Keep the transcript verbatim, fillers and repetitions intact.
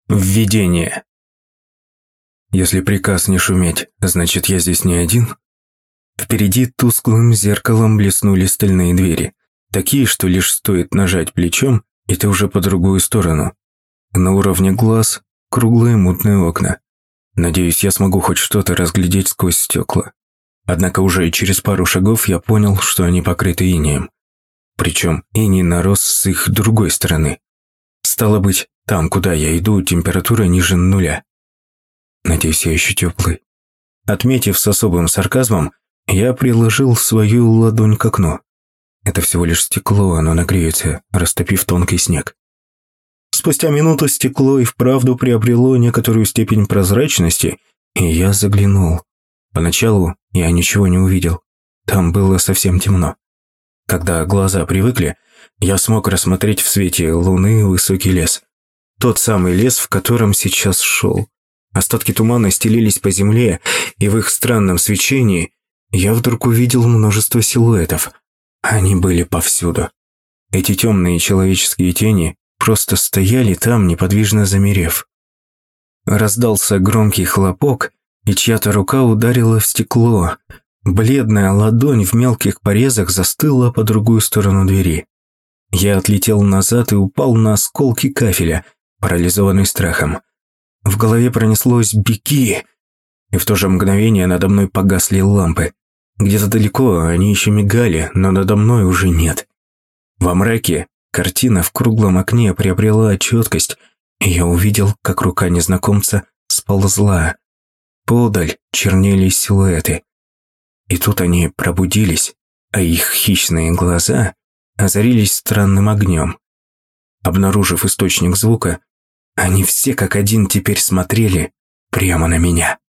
Введение. Если приказ не шуметь, значит, я здесь не один. Впереди тусклым зеркалом блеснули стальные двери, такие, что лишь стоит нажать плечом, и ты уже по другую сторону. На уровне глаз круглые мутные окна. Надеюсь, я смогу хоть что-то разглядеть сквозь стекла. Однако уже через пару шагов я понял, что они покрыты инеем. Причем иней нарос с их другой стороны. Стало быть, там, куда я иду, температура ниже нуля. Надеюсь, я еще теплый. Отметив с особым сарказмом, я приложил свою ладонь к окну. Это всего лишь стекло, оно нагреется, растопив тонкий снег. Спустя минуту стекло и вправду приобрело некоторую степень прозрачности, и я заглянул. Поначалу я ничего не увидел. Там было совсем темно. Когда глаза привыкли, я смог рассмотреть в свете луны высокий лес. Тот самый лес, в котором сейчас шел. Остатки тумана стелились по земле, и в их странном свечении я вдруг увидел множество силуэтов. Они были повсюду. Эти темные человеческие тени просто стояли там, неподвижно замерев. Раздался громкий хлопок, и чья-то рука ударила в стекло. Бледная ладонь в мелких порезах застыла по другую сторону двери. Я отлетел назад и упал на осколки кафеля, парализованный страхом. В голове пронеслось «беги!», и в то же мгновение надо мной погасли лампы. Где-то далеко они еще мигали, но надо мной уже нет. Во мраке картина в круглом окне приобрела четкость, и я увидел, как рука незнакомца сползла. Подаль чернели силуэты. И тут они пробудились, а их хищные глаза озарились странным огнем. Обнаружив источник звука, они все как один теперь смотрели прямо на меня.